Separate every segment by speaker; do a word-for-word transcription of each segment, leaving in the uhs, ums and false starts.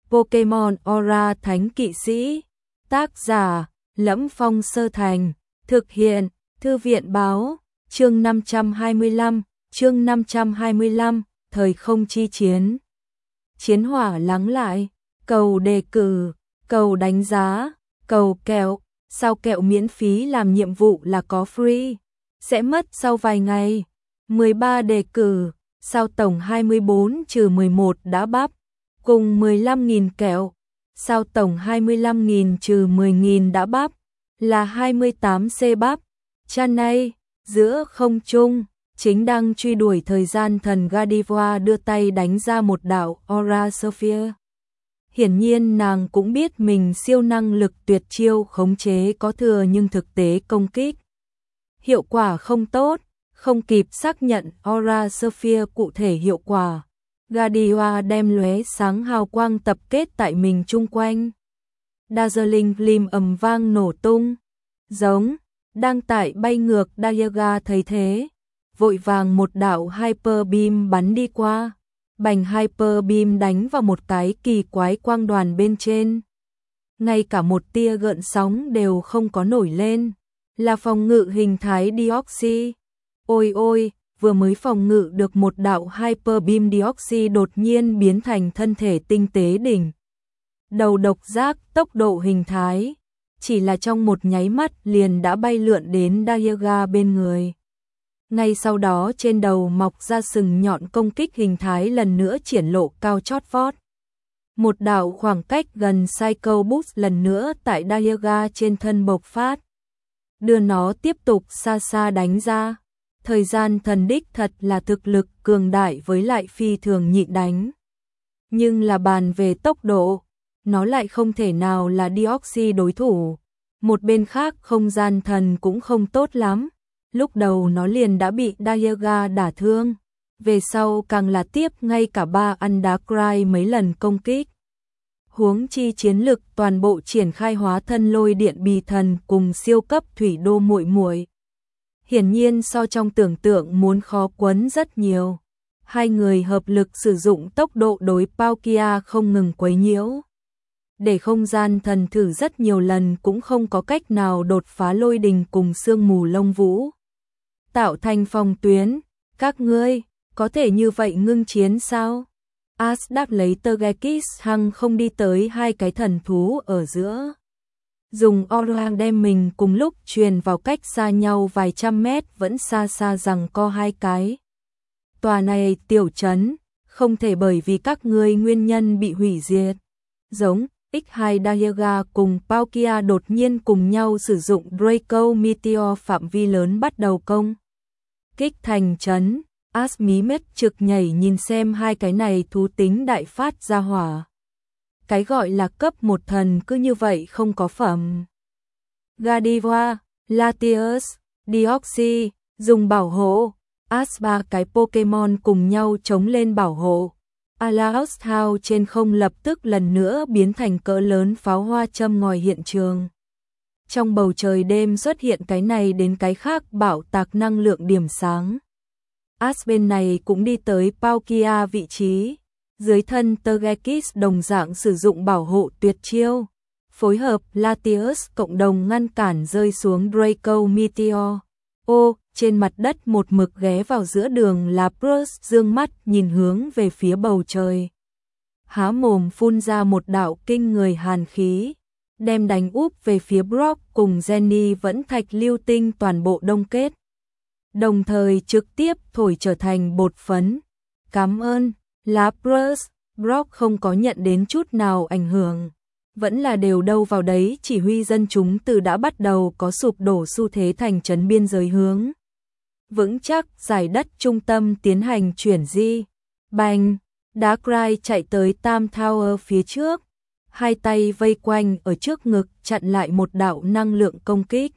Speaker 1: Pokemon Aura Thánh Kỵ Sĩ. Tác giả: Lẫm Phong Sơ Thành. Thực hiện: Thư viện báo. Chương năm trăm hai mươi lăm, chương năm trăm hai mươi lăm, thời không chi chiến. Chiến hỏa lắng lại, cầu đề cử, cầu đánh giá, cầu kẹo, sao kẹo miễn phí làm nhiệm vụ là có free, sẽ mất sau vài ngày. mười ba đề cử, sao tổng hai mươi bốn trừ mười một đã bắp, cùng mười lăm nghìn kẹo, sao tổng hai mươi lăm nghìn trừ mười nghìn đã bắp, là hai mươi tám C bắp. Chanay, giữa không trung, chính đang truy đuổi thời gian thần Gardevoir đưa tay đánh ra một đạo Aura Sphere. Hiển nhiên nàng cũng biết mình siêu năng lực tuyệt chiêu khống chế có thừa nhưng thực tế công kích hiệu quả không tốt, không kịp xác nhận Aura Sphere cụ thể hiệu quả. Gardevoir đem lóe sáng hào quang tập kết tại mình chung quanh. Dazzling Gleam ầm vang nổ tung, giống đang tại bay ngược. Dialga thấy thế, vội vàng một đạo Hyper Beam bắn đi qua, bành Hyper Beam đánh vào một cái kỳ quái quang đoàn bên trên. Ngay cả một tia gợn sóng đều không có nổi lên, là phòng ngự hình thái Deoxys. Ôi ôi, vừa mới phòng ngự được một đạo Hyper Beam, Deoxys đột nhiên biến thành thân thể tinh tế đỉnh đầu độc giác tốc độ hình thái. Chỉ là trong một nháy mắt liền đã bay lượn đến Dialga bên người. Ngay sau đó trên đầu mọc ra sừng nhọn, công kích hình thái lần nữa triển lộ cao chót vót. Một đạo khoảng cách gần Psycho Boost lần nữa tại Dialga trên thân bộc phát, đưa nó tiếp tục xa xa đánh ra. Thời gian thần đích thật là thực lực cường đại với lại phi thường nhịn đánh. Nhưng là bàn về tốc độ, nó lại không thể nào là Deoxys đối thủ. Một bên khác không gian thần cũng không tốt lắm. Lúc đầu nó liền đã bị Dialga đả thương, về sau càng là tiếp ngay cả ba ăn đá Cry mấy lần công kích. Huống chi chiến lực toàn bộ triển khai hóa thân lôi điện bì thần cùng siêu cấp thủy đô muội muội. Hiển nhiên so trong tưởng tượng muốn khó quấn rất nhiều. Hai người hợp lực sử dụng tốc độ đối Palkia không ngừng quấy nhiễu. Để không gian thần thử rất nhiều lần cũng không có cách nào đột phá lôi đình cùng sương mù lông vũ, tạo thành phòng tuyến. Các ngươi có thể như vậy ngưng chiến sao? As đáp lấy Togekiss hăng không đi tới hai cái thần thú ở giữa, dùng Aura đem mình cùng lúc truyền vào cách xa nhau vài trăm mét, vẫn xa xa rằng co hai cái. Tòa này tiểu trấn không thể bởi vì các ngươi nguyên nhân bị hủy diệt. Giống ích hai Dialga cùng Palkia đột nhiên cùng nhau sử dụng Draco Meteor phạm vi lớn bắt đầu công kích thành trấn. As mí mết trực nhảy nhìn xem hai cái này thú tính đại phát ra hỏa. Cái gọi là cấp một thần cứ như vậy không có phẩm. Gardevoir, Latios, Deoxys dùng bảo hộ. As ba cái Pokemon cùng nhau chống lên bảo hộ. Alaos Thao trên không lập tức lần nữa biến thành cỡ lớn pháo hoa châm ngòi hiện trường. Trong bầu trời đêm xuất hiện cái này đến cái khác bạo tạc năng lượng điểm sáng. As bên này cũng đi tới Palkia vị trí. Dưới thân Togekiss đồng dạng sử dụng bảo hộ tuyệt chiêu, phối hợp Latios cộng đồng ngăn cản rơi xuống Draco Meteor. Ô, trên mặt đất một mực ghé vào giữa đường là Bruce, dương mắt nhìn hướng về phía bầu trời, há mồm phun ra một đạo kinh người hàn khí, đem đánh úp về phía Brock cùng Jenny vẫn thạch lưu tinh toàn bộ đông kết, đồng thời trực tiếp thổi trở thành bột phấn. Cảm ơn. Là Bruce, Brock không có nhận đến chút nào ảnh hưởng, vẫn là đều đâu vào đấy chỉ huy dân chúng từ đã bắt đầu có sụp đổ xu thế thành trấn biên giới hướng vững chắc giải đất trung tâm tiến hành chuyển di. Bành, Darkrai chạy tới Tam Tower phía trước, hai tay vây quanh ở trước ngực chặn lại một đạo năng lượng công kích.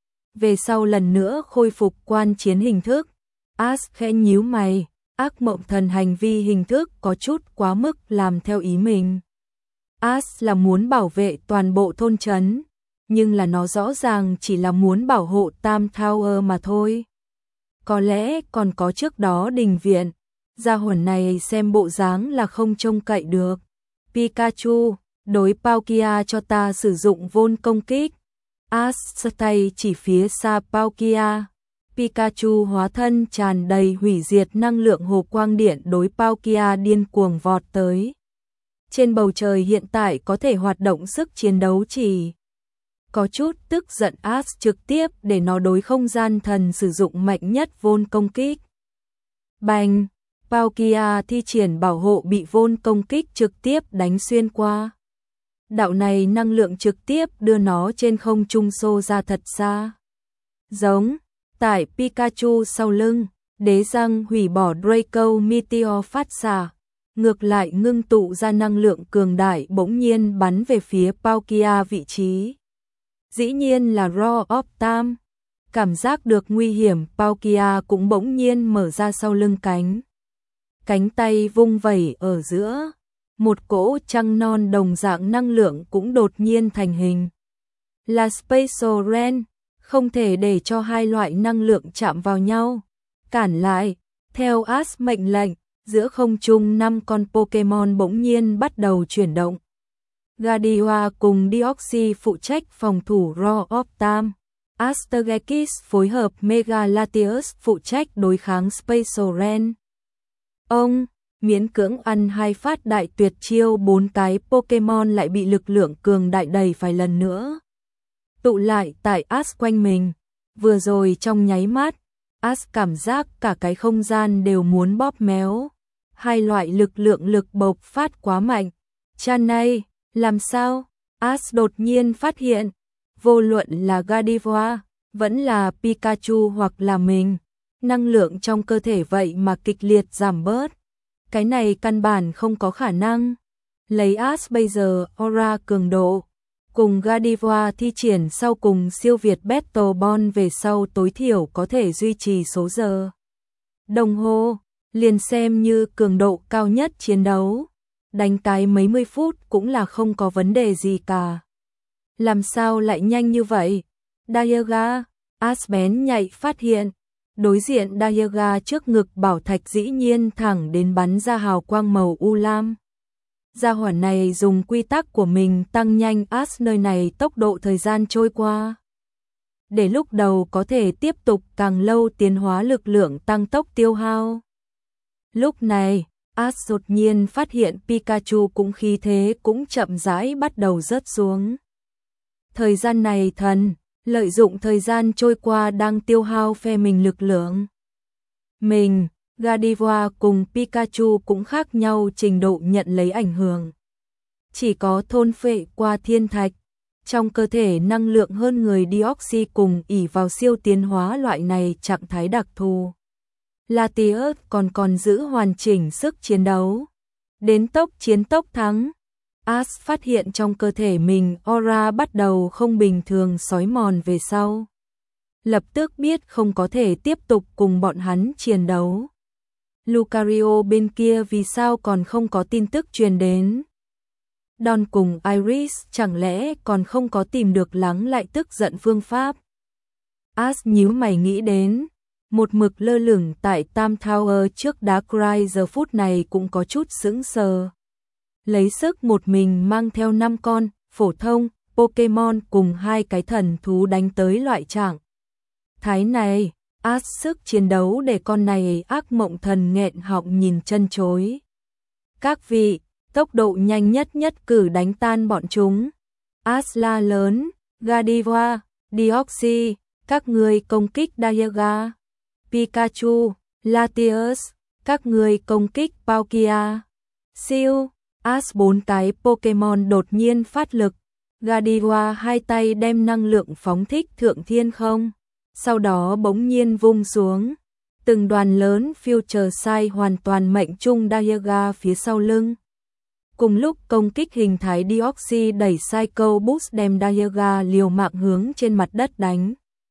Speaker 1: Về sau lần nữa khôi phục quan chiến hình thức. As khẽ nhíu mày. Ác mộng thần hành vi hình thức có chút quá mức làm theo ý mình. As là muốn bảo vệ toàn bộ thôn trấn, nhưng là nó rõ ràng chỉ là muốn bảo hộ Tam Tower mà thôi. Có lẽ còn có trước đó đình viện, gia hỏa này xem bộ dáng là không trông cậy được. Pikachu, đối Palkia cho ta sử dụng vôn công kích. Ash tay chỉ phía xa Palkia. Pikachu hóa thân tràn đầy hủy diệt năng lượng hồ quang điện đối Palkia điên cuồng vọt tới. Trên bầu trời hiện tại có thể hoạt động sức chiến đấu chỉ. Có chút tức giận Ash trực tiếp để nó đối không gian thần sử dụng mạnh nhất vôn công kích. Bành! Palkia thi triển bảo hộ bị vôn công kích trực tiếp đánh xuyên qua. Đạo này năng lượng trực tiếp đưa nó trên không trung xô ra thật xa. Giống, tại Pikachu sau lưng, đế răng hủy bỏ Draco Meteor phát xạ, ngược lại ngưng tụ ra năng lượng cường đại bỗng nhiên bắn về phía Palkia vị trí. Dĩ nhiên là Roar of Time. Cảm giác được nguy hiểm, Palkia cũng bỗng nhiên mở ra sau lưng cánh. Cánh tay vung vẩy ở giữa, một cỗ trăng non đồng dạng năng lượng cũng đột nhiên thành hình. Là Special Ren, không thể để cho hai loại năng lượng chạm vào nhau. Cản lại, theo Ash mệnh lệnh, giữa không trung năm con Pokemon bỗng nhiên bắt đầu chuyển động. Gardevoir cùng Deoxys phụ trách phòng thủ Roar of Time. Astergekis phối hợp Mega Latios phụ trách đối kháng Special Ren. Ông miễn cưỡng ăn hai phát đại tuyệt chiêu, bốn cái Pokemon lại bị lực lượng cường đại đầy phải lần nữa tụ lại tại Ash quanh mình. Vừa rồi trong nháy mắt, Ash cảm giác cả cái không gian đều muốn bóp méo. Hai loại lực lượng lực bộc phát quá mạnh. Chan này, làm sao? Ash đột nhiên phát hiện, vô luận là Gardevoir, vẫn là Pikachu hoặc là mình, năng lượng trong cơ thể vậy mà kịch liệt giảm bớt. Cái này căn bản không có khả năng. Lấy Ash bây giờ aura cường độ, cùng Gardevoir thi triển sau cùng siêu việt Battle Bond về sau tối thiểu có thể duy trì số giờ đồng hồ, liền xem như cường độ cao nhất chiến đấu. Đánh cái mấy mươi phút cũng là không có vấn đề gì cả. Làm sao lại nhanh như vậy? Dialga, Ash bén nhạy phát hiện, đối diện Dialga trước ngực bảo thạch dĩ nhiên thẳng đến bắn ra hào quang màu u lam. Gia hỏa này dùng quy tắc của mình tăng nhanh Ash nơi này tốc độ thời gian trôi qua. Để lúc đầu có thể tiếp tục càng lâu tiến hóa lực lượng tăng tốc tiêu hao. Lúc này, Ash đột nhiên phát hiện Pikachu cũng khí thế cũng chậm rãi bắt đầu rớt xuống. Thời gian này thần, lợi dụng thời gian trôi qua đang tiêu hao phe mình lực lượng. Mình, Gardevoir cùng Pikachu cũng khác nhau trình độ nhận lấy ảnh hưởng. Chỉ có thôn phệ qua thiên thạch, trong cơ thể năng lượng hơn người Deoxys cùng ỷ vào siêu tiến hóa loại này trạng thái đặc thù. Latios còn còn giữ hoàn chỉnh sức chiến đấu. Đến tốc chiến tốc thắng, Ash phát hiện trong cơ thể mình aura bắt đầu không bình thường xói mòn về sau. Lập tức biết không có thể tiếp tục cùng bọn hắn chiến đấu. Lucario bên kia vì sao còn không có tin tức truyền đến? Don cùng Iris chẳng lẽ còn không có tìm được lắng lại tức giận phương pháp? Ash nhíu mày nghĩ đến, một mực lơ lửng tại Tam Tower trước Darkrai giờ phút này cũng có chút sững sờ. Lấy sức một mình mang theo năm con phổ thông Pokemon cùng hai cái thần thú đánh tới loại trạng thái này, Ash sức chiến đấu để con này ác mộng thần nghẹn họng nhìn chân chối. Các vị, tốc độ nhanh nhất nhất cử đánh tan bọn chúng. Ash la lớn, Gardevoir, Deoxys, các người công kích Dialga. Pikachu, Latios, các người công kích Palkia. Siêu, Ash bốn cái Pokemon đột nhiên phát lực. Gardevoir hai tay đem năng lượng phóng thích thượng thiên không. Sau đó bỗng nhiên vung xuống. Từng đoàn lớn Future Sight hoàn toàn mệnh trung Dialga phía sau lưng. Cùng lúc công kích hình thái Deoxys đẩy Psycho Boost đem Dialga liều mạng hướng trên mặt đất đánh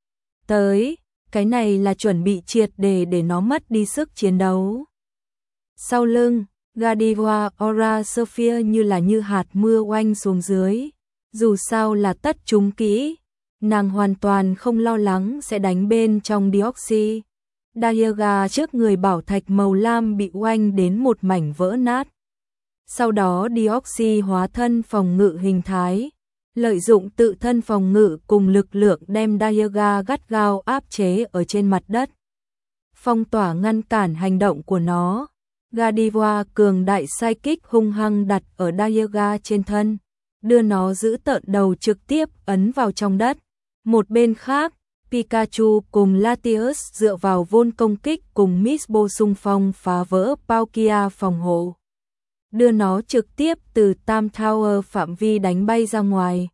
Speaker 1: tới. Cái này là chuẩn bị triệt để để nó mất đi sức chiến đấu. Sau lưng, Gardevoir Aura Sphere như là như hạt mưa oanh xuống dưới. Dù sao là tất chúng kỹ, nàng hoàn toàn không lo lắng sẽ đánh bên trong Deoxys. Dialga trước người bảo thạch màu lam bị oanh đến một mảnh vỡ nát. Sau đó Deoxy hóa thân phòng ngự hình thái, lợi dụng tự thân phòng ngự cùng lực lượng đem Dialga gắt gao áp chế ở trên mặt đất, phong tỏa ngăn cản hành động của nó. Gardevoir cường đại Psychic hung hăng đặt ở Dialga trên thân, đưa nó giữ tợn đầu trực tiếp ấn vào trong đất. Một bên khác, Pikachu cùng Latios dựa vào vôn công kích cùng Misbo xung phong phá vỡ Palkia phòng hộ, đưa nó trực tiếp từ Tam Tower phạm vi đánh bay ra ngoài.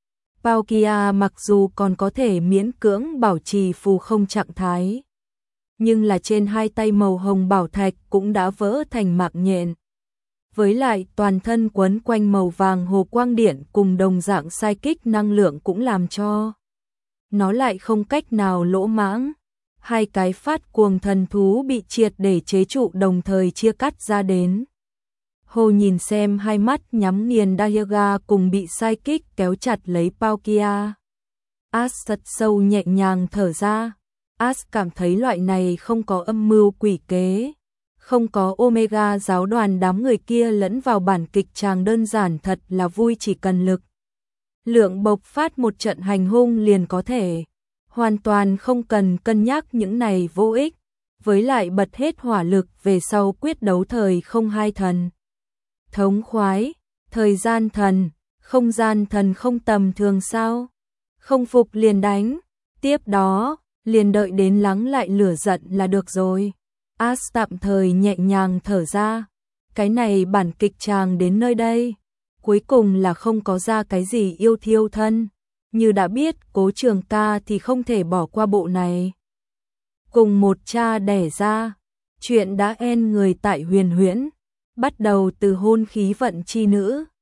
Speaker 1: Palkia mặc dù còn có thể miễn cưỡng bảo trì phù không trạng thái, nhưng là trên hai tay màu hồng bảo thạch cũng đã vỡ thành mạng nhện. Với lại toàn thân quấn quanh màu vàng hồ quang điện cùng đồng dạng Psychic năng lượng cũng làm cho nó lại không cách nào lỗ mãng. Hai cái phát cuồng thần thú bị triệt để chế trụ đồng thời chia cắt ra đến. Hồ nhìn xem hai mắt nhắm nghiền Dialga cùng bị Psychic kéo chặt lấy Palkia. Ash thật sâu nhẹ nhàng thở ra. Ash cảm thấy loại này không có âm mưu quỷ kế, không có Omega giáo đoàn đám người kia lẫn vào bản kịch tràng, đơn giản thật là vui, chỉ cần lực lượng bộc phát một trận hành hung liền có thể, hoàn toàn không cần cân nhắc những này vô ích. Với lại bật hết hỏa lực về sau quyết đấu thời không hai thần. Thống khoái, thời gian thần, không gian thần không tầm thường sao? Không phục liền đánh, tiếp đó, liền đợi đến lắng lại lửa giận là được rồi. Ash tạm thời nhẹ nhàng thở ra, cái này bản kịch tràng đến nơi đây, cuối cùng là không có ra cái gì yêu thiêu thân. Như đã biết Cố Trường Ca thì không thể bỏ qua bộ này. Cùng một cha đẻ ra, chuyện đã end người tại Huyền Huyễn, bắt đầu từ hôn khí vận chi nữ.